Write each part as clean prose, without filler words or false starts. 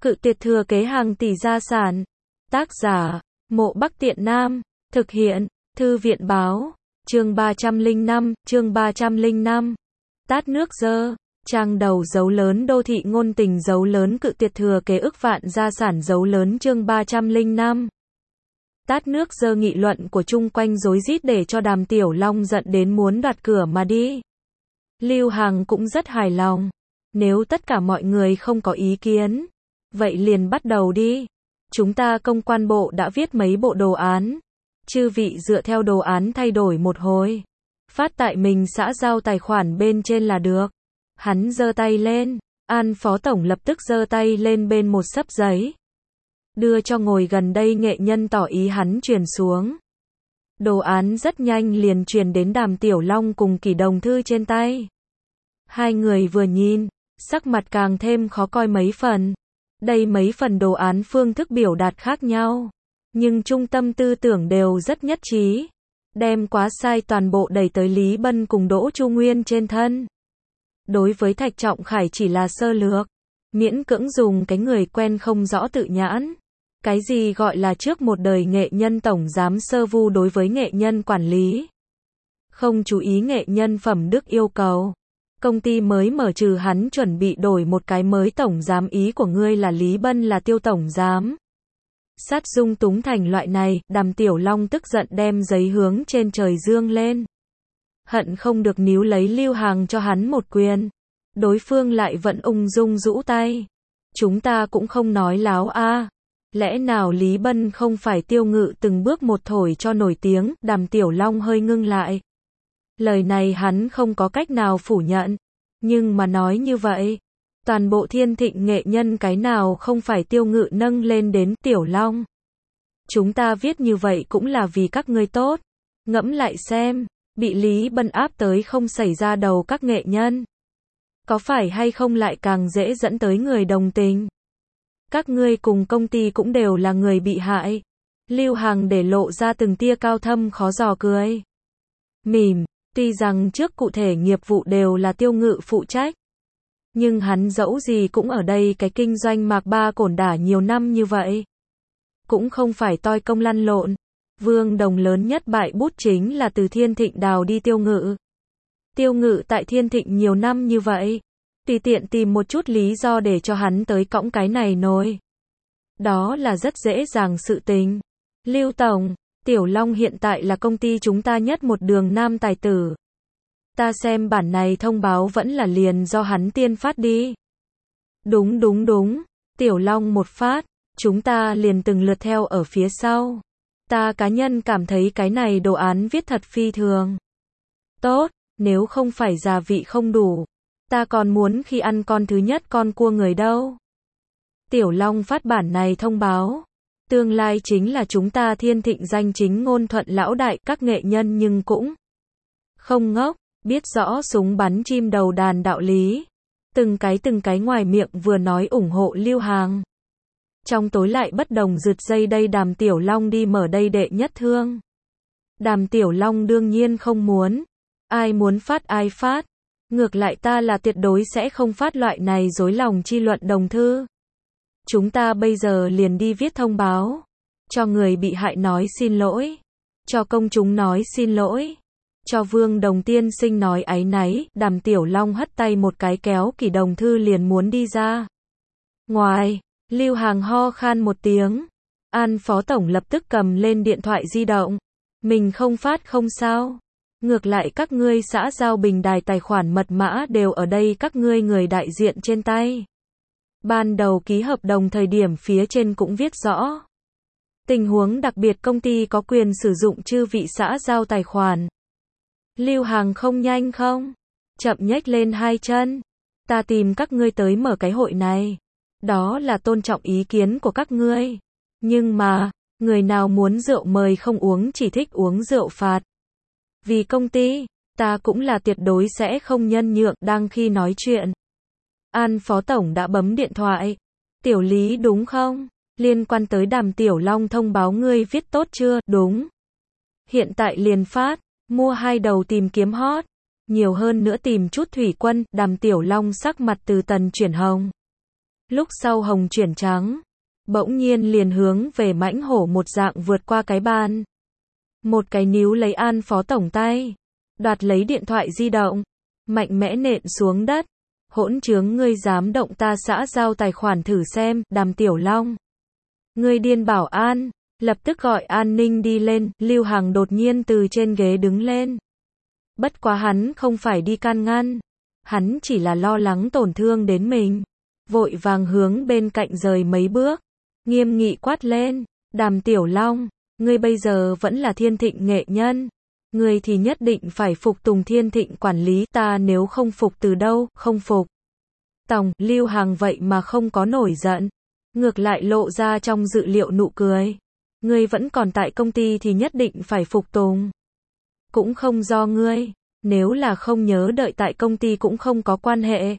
Cự tuyệt thừa kế hàng tỷ gia sản. Tác giả, Mộ Bắc Tiện Nam. Thực hiện, Thư viện báo. Chương 305. Tát nước dơ. Trang đầu dấu lớn đô thị ngôn tình dấu lớn cự tuyệt thừa kế ức vạn gia sản dấu lớn chương 305. Tát nước dơ nghị luận của chung quanh rối rít để cho Đàm Tiểu Long giận đến muốn đoạt cửa mà đi. Lưu Hằng cũng rất hài lòng. Nếu tất cả mọi người không có ý kiến, vậy liền bắt đầu đi. Chúng ta công quan bộ đã viết mấy bộ đồ án. Chư vị dựa theo đồ án thay đổi một hồi. Phát tại mình xã giao tài khoản bên trên là được. Hắn giơ tay lên. An phó tổng lập tức giơ tay lên bên một xấp giấy. Đưa cho ngồi gần đây nghệ nhân tỏ ý hắn truyền xuống. Đồ án rất nhanh liền truyền đến Đàm Tiểu Long cùng Kỷ Đồng Thư trên tay. Hai người vừa nhìn, sắc mặt càng thêm khó coi mấy phần. Đây mấy phần đồ án phương thức biểu đạt khác nhau, nhưng trung tâm tư tưởng đều rất nhất trí. Đem quá sai toàn bộ đẩy tới Lý Bân cùng Đỗ Chu Nguyên trên thân. Đối với Thạch Trọng Khải chỉ là sơ lược, miễn cưỡng dùng cái người quen không rõ tự nhãn. Cái gì gọi là trước một đời nghệ nhân tổng giám sơ vu đối với nghệ nhân quản lý. Không chú ý nghệ nhân phẩm đức yêu cầu. Công ty mới mở trừ hắn chuẩn bị đổi một cái mới tổng giám, ý của ngươi là Lý Bân là Tiêu tổng giám. Sát dung túng thành loại này, Đàm Tiểu Long tức giận đem giấy hướng trên trời dương lên. Hận không được níu lấy Lưu Hằng cho hắn một quyền. Đối phương lại vẫn ung dung rũ tay. Chúng ta cũng không nói láo a. Lẽ nào Lý Bân không phải Tiêu Ngự từng bước một thổi cho nổi tiếng? Đàm Tiểu Long hơi ngưng lại. Lời này hắn không có cách nào phủ nhận. Nhưng mà nói như vậy, toàn bộ Thiên Thịnh nghệ nhân cái nào không phải Tiêu Ngự nâng lên đến Tiểu Long. Chúng ta viết như vậy cũng là vì các ngươi tốt. Ngẫm lại xem, bị Lý Bân áp tới không xảy ra đầu các nghệ nhân. Có phải hay không lại càng dễ dẫn tới người đồng tình? Các ngươi cùng công ty cũng đều là người bị hại. Lưu Hằng để lộ ra từng tia cao thâm khó dò cười. Mỉm. Tuy rằng trước cụ thể nghiệp vụ đều là Tiêu Ngự phụ trách, nhưng hắn dẫu gì cũng ở đây cái kinh doanh mạc ba cổn đả nhiều năm như vậy. Cũng không phải toi công lăn lộn. Vương Đồng lớn nhất bại bút chính là từ Thiên Thịnh đào đi Tiêu Ngự. Tiêu Ngự tại Thiên Thịnh nhiều năm như vậy, tùy tiện tìm một chút lý do để cho hắn tới cõng cái này nồi. Đó là rất dễ dàng sự tình. Lưu Tổng, Tiểu Long hiện tại là công ty chúng ta nhất một đường nam tài tử. Ta xem bản này thông báo vẫn là liền do hắn tiên phát đi. Đúng. Tiểu Long một phát, chúng ta liền từng lượt theo ở phía sau. Ta cá nhân cảm thấy cái này đồ án viết thật phi thường tốt, nếu không phải gia vị không đủ, ta còn muốn khi ăn con thứ nhất con cua người đâu. Tiểu Long phát bản này thông báo. Tương lai chính là chúng ta Thiên Thịnh danh chính ngôn thuận lão đại, các nghệ nhân nhưng cũng không ngốc, biết rõ súng bắn chim đầu đàn đạo lý. Từng cái ngoài miệng vừa nói ủng hộ Lưu Hằng. Trong tối lại bất đồng rượt dây đây Đàm Tiểu Long đi mở đây đệ nhất thương. Đàm Tiểu Long đương nhiên không muốn. Ai muốn phát ai phát. Ngược lại ta là tuyệt đối sẽ không phát loại này dối lòng chi luận đồng thư. Chúng ta bây giờ liền đi viết thông báo. Cho người bị hại nói xin lỗi. Cho công chúng nói xin lỗi. Cho Vương Đồng tiên sinh nói áy náy. Đàm Tiểu Long hất tay một cái kéo Kỷ Đồng Thư liền muốn đi ra. Ngoài, Lưu Hằng ho khan một tiếng. An phó tổng lập tức cầm lên điện thoại di động. Mình không phát không sao. Ngược lại các ngươi xã giao bình đài tài khoản mật mã đều ở đây các ngươi người đại diện trên tay. Ban đầu ký hợp đồng thời điểm phía trên cũng viết rõ. Tình huống đặc biệt công ty có quyền sử dụng chư vị xã giao tài khoản. Lưu Hằng không nhanh không? Chậm nhếch lên hai chân. Ta tìm các ngươi tới mở cái hội này. Đó là tôn trọng ý kiến của các ngươi. Nhưng mà, người nào muốn rượu mời không uống chỉ thích uống rượu phạt. Vì công ty, ta cũng là tuyệt đối sẽ không nhân nhượng. Đang khi nói chuyện, An phó tổng đã bấm điện thoại. Tiểu Lý đúng không? Liên quan tới Đàm Tiểu Long thông báo ngươi viết tốt chưa? Đúng. Hiện tại liền phát. Mua 2 đầu tìm kiếm hot. Nhiều hơn nữa tìm chút thủy quân. Đàm Tiểu Long sắc mặt từ tần chuyển hồng. Lúc sau hồng chuyển trắng, bỗng nhiên liền hướng về mãnh hổ một dạng vượt qua cái bàn. Một cái níu lấy An phó tổng tay, đoạt lấy điện thoại di động, mạnh mẽ nện xuống đất. Hỗn trướng, ngươi dám động ta xã giao tài khoản thử xem, Đàm Tiểu Long. Ngươi điên bảo an, lập tức gọi an ninh đi lên. Lưu Hằng đột nhiên từ trên ghế đứng lên. Bất quá hắn không phải đi can ngăn, hắn chỉ là lo lắng tổn thương đến mình. Vội vàng hướng bên cạnh rời mấy bước, nghiêm nghị quát lên, Đàm Tiểu Long, ngươi bây giờ vẫn là Thiên Thịnh nghệ nhân, ngươi thì nhất định phải phục tùng Thiên Thịnh quản lý, ta nếu không phục từ đâu, không phục. Tòng, Lưu Hằng vậy mà không có nổi giận, ngược lại lộ ra trong dự liệu nụ cười. Ngươi vẫn còn tại công ty thì nhất định phải phục tùng. Cũng không do ngươi, nếu là không nhớ đợi tại công ty cũng không có quan hệ.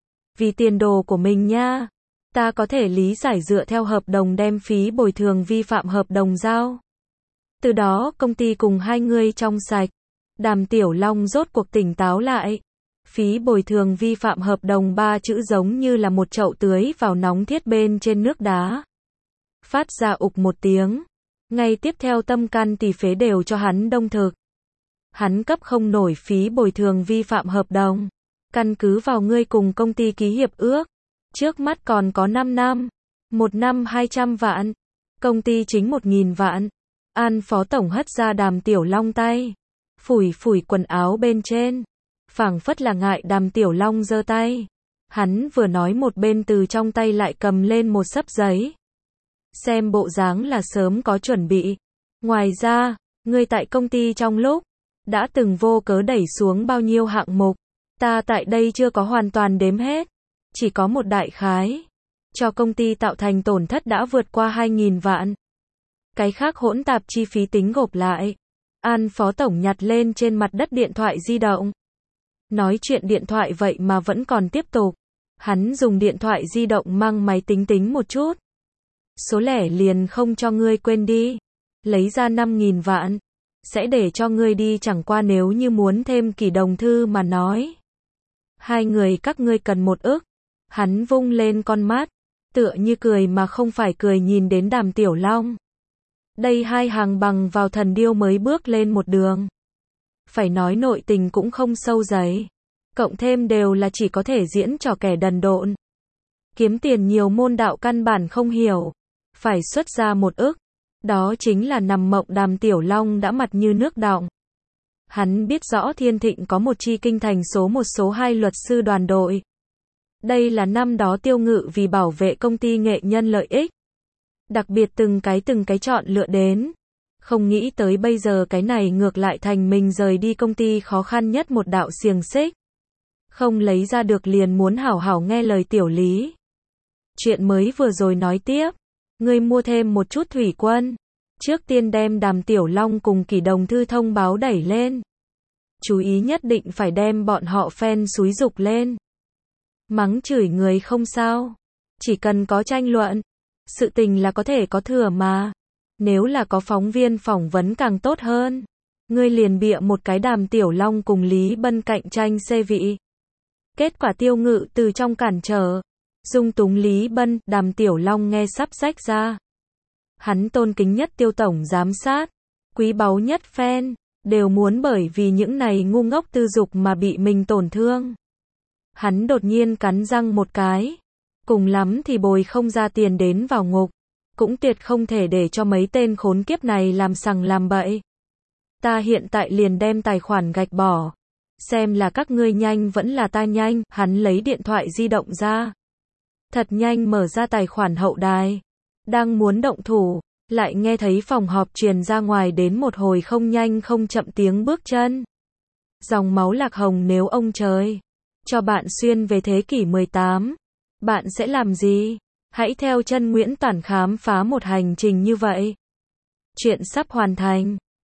Vì tiền đồ của mình nha, ta có thể lý giải dựa theo hợp đồng đem phí bồi thường vi phạm hợp đồng giao. Từ đó công ty cùng hai người trong sạch. Đàm Tiểu Long rốt cuộc tỉnh táo lại. Phí bồi thường vi phạm hợp đồng 3 chữ giống như là một chậu tưới vào nóng thiết bên trên nước đá. Phát ra ục một tiếng. Ngay tiếp theo tâm can tỳ phế đều cho hắn đông thực. Hắn cấp không nổi phí bồi thường vi phạm hợp đồng. Căn cứ vào ngươi cùng công ty ký hiệp ước. Trước mắt còn có 5 năm. 1 năm 200 vạn. Công ty chính 1.000 vạn. An phó tổng hất ra Đàm Tiểu Long tay. Phủi phủi quần áo bên trên. Phảng phất là ngại Đàm Tiểu Long giơ tay. Hắn vừa nói một bên từ trong tay lại cầm lên một xấp giấy. Xem bộ dáng là sớm có chuẩn bị. Ngoài ra, ngươi tại công ty trong lúc đã từng vô cớ đẩy xuống bao nhiêu hạng mục. Ta tại đây chưa có hoàn toàn đếm hết. Chỉ có một đại khái. Cho công ty tạo thành tổn thất đã vượt qua 2.000 vạn. Cái khác hỗn tạp chi phí tính gộp lại. An phó tổng nhặt lên trên mặt đất điện thoại di động. Nói chuyện điện thoại vậy mà vẫn còn tiếp tục. Hắn dùng điện thoại di động mang máy tính tính một chút. Số lẻ liền không cho ngươi quên đi. Lấy ra 5.000 vạn. Sẽ để cho ngươi đi, chẳng qua nếu như muốn thêm Kỷ Đồng Thư mà nói. Hai người các ngươi cần 1 ức. Hắn vung lên con mắt. Tựa như cười mà không phải cười nhìn đến Đàm Tiểu Long. Đây hai hàng bằng vào thần điêu mới bước lên một đường. Phải nói nội tình cũng không sâu dày. Cộng thêm đều là chỉ có thể diễn trò kẻ đần độn. Kiếm tiền nhiều môn đạo căn bản không hiểu. Phải xuất ra 1 ức. Đó chính là nằm mộng. Đàm Tiểu Long đã mặt như nước đọng. Hắn biết rõ Thiên Thịnh có một chi kinh thành số 1 số 2 luật sư đoàn đội. Đây là năm đó Tiêu Ngự vì bảo vệ công ty nghệ nhân lợi ích. Đặc biệt từng cái chọn lựa đến. Không nghĩ tới bây giờ cái này ngược lại thành mình rời đi công ty khó khăn nhất một đạo xiềng xích. Không lấy ra được liền muốn hảo hảo nghe lời Tiểu Lý. Chuyện mới vừa rồi nói tiếp. Ngươi mua thêm một chút thủy quân. Trước tiên đem Đàm Tiểu Long cùng Kỷ Đồng Thư thông báo đẩy lên. Chú ý nhất định phải đem bọn họ fan xúi dục lên. Mắng chửi người không sao. Chỉ cần có tranh luận. Sự tình là có thể có thừa mà. Nếu là có phóng viên phỏng vấn càng tốt hơn. Ngươi liền bịa một cái Đàm Tiểu Long cùng Lý Bân cạnh tranh xê vị. Kết quả Tiêu Ngự từ trong cản trở. Dung túng Lý Bân, Đàm Tiểu Long nghe sắp rách ra. Hắn tôn kính nhất Tiêu tổng giám sát. Quý báu nhất fan. Đều muốn bởi vì những này ngu ngốc tư dục mà bị mình tổn thương. Hắn đột nhiên cắn răng một cái. Cùng lắm thì bồi không ra tiền đến vào ngục. Cũng tuyệt không thể để cho mấy tên khốn kiếp này làm sằng làm bậy. Ta hiện tại liền đem tài khoản gạch bỏ. Xem là các ngươi nhanh vẫn là ta nhanh. Hắn lấy điện thoại di động ra. Thật nhanh mở ra tài khoản hậu đài. Đang muốn động thủ. Lại nghe thấy phòng họp truyền ra ngoài đến một hồi không nhanh không chậm tiếng bước chân. Dòng máu lạc hồng, nếu ông trời cho bạn xuyên về thế kỷ 18, bạn sẽ làm gì? Hãy theo chân Nguyễn Toản khám phá một hành trình như vậy. Chuyện sắp hoàn thành.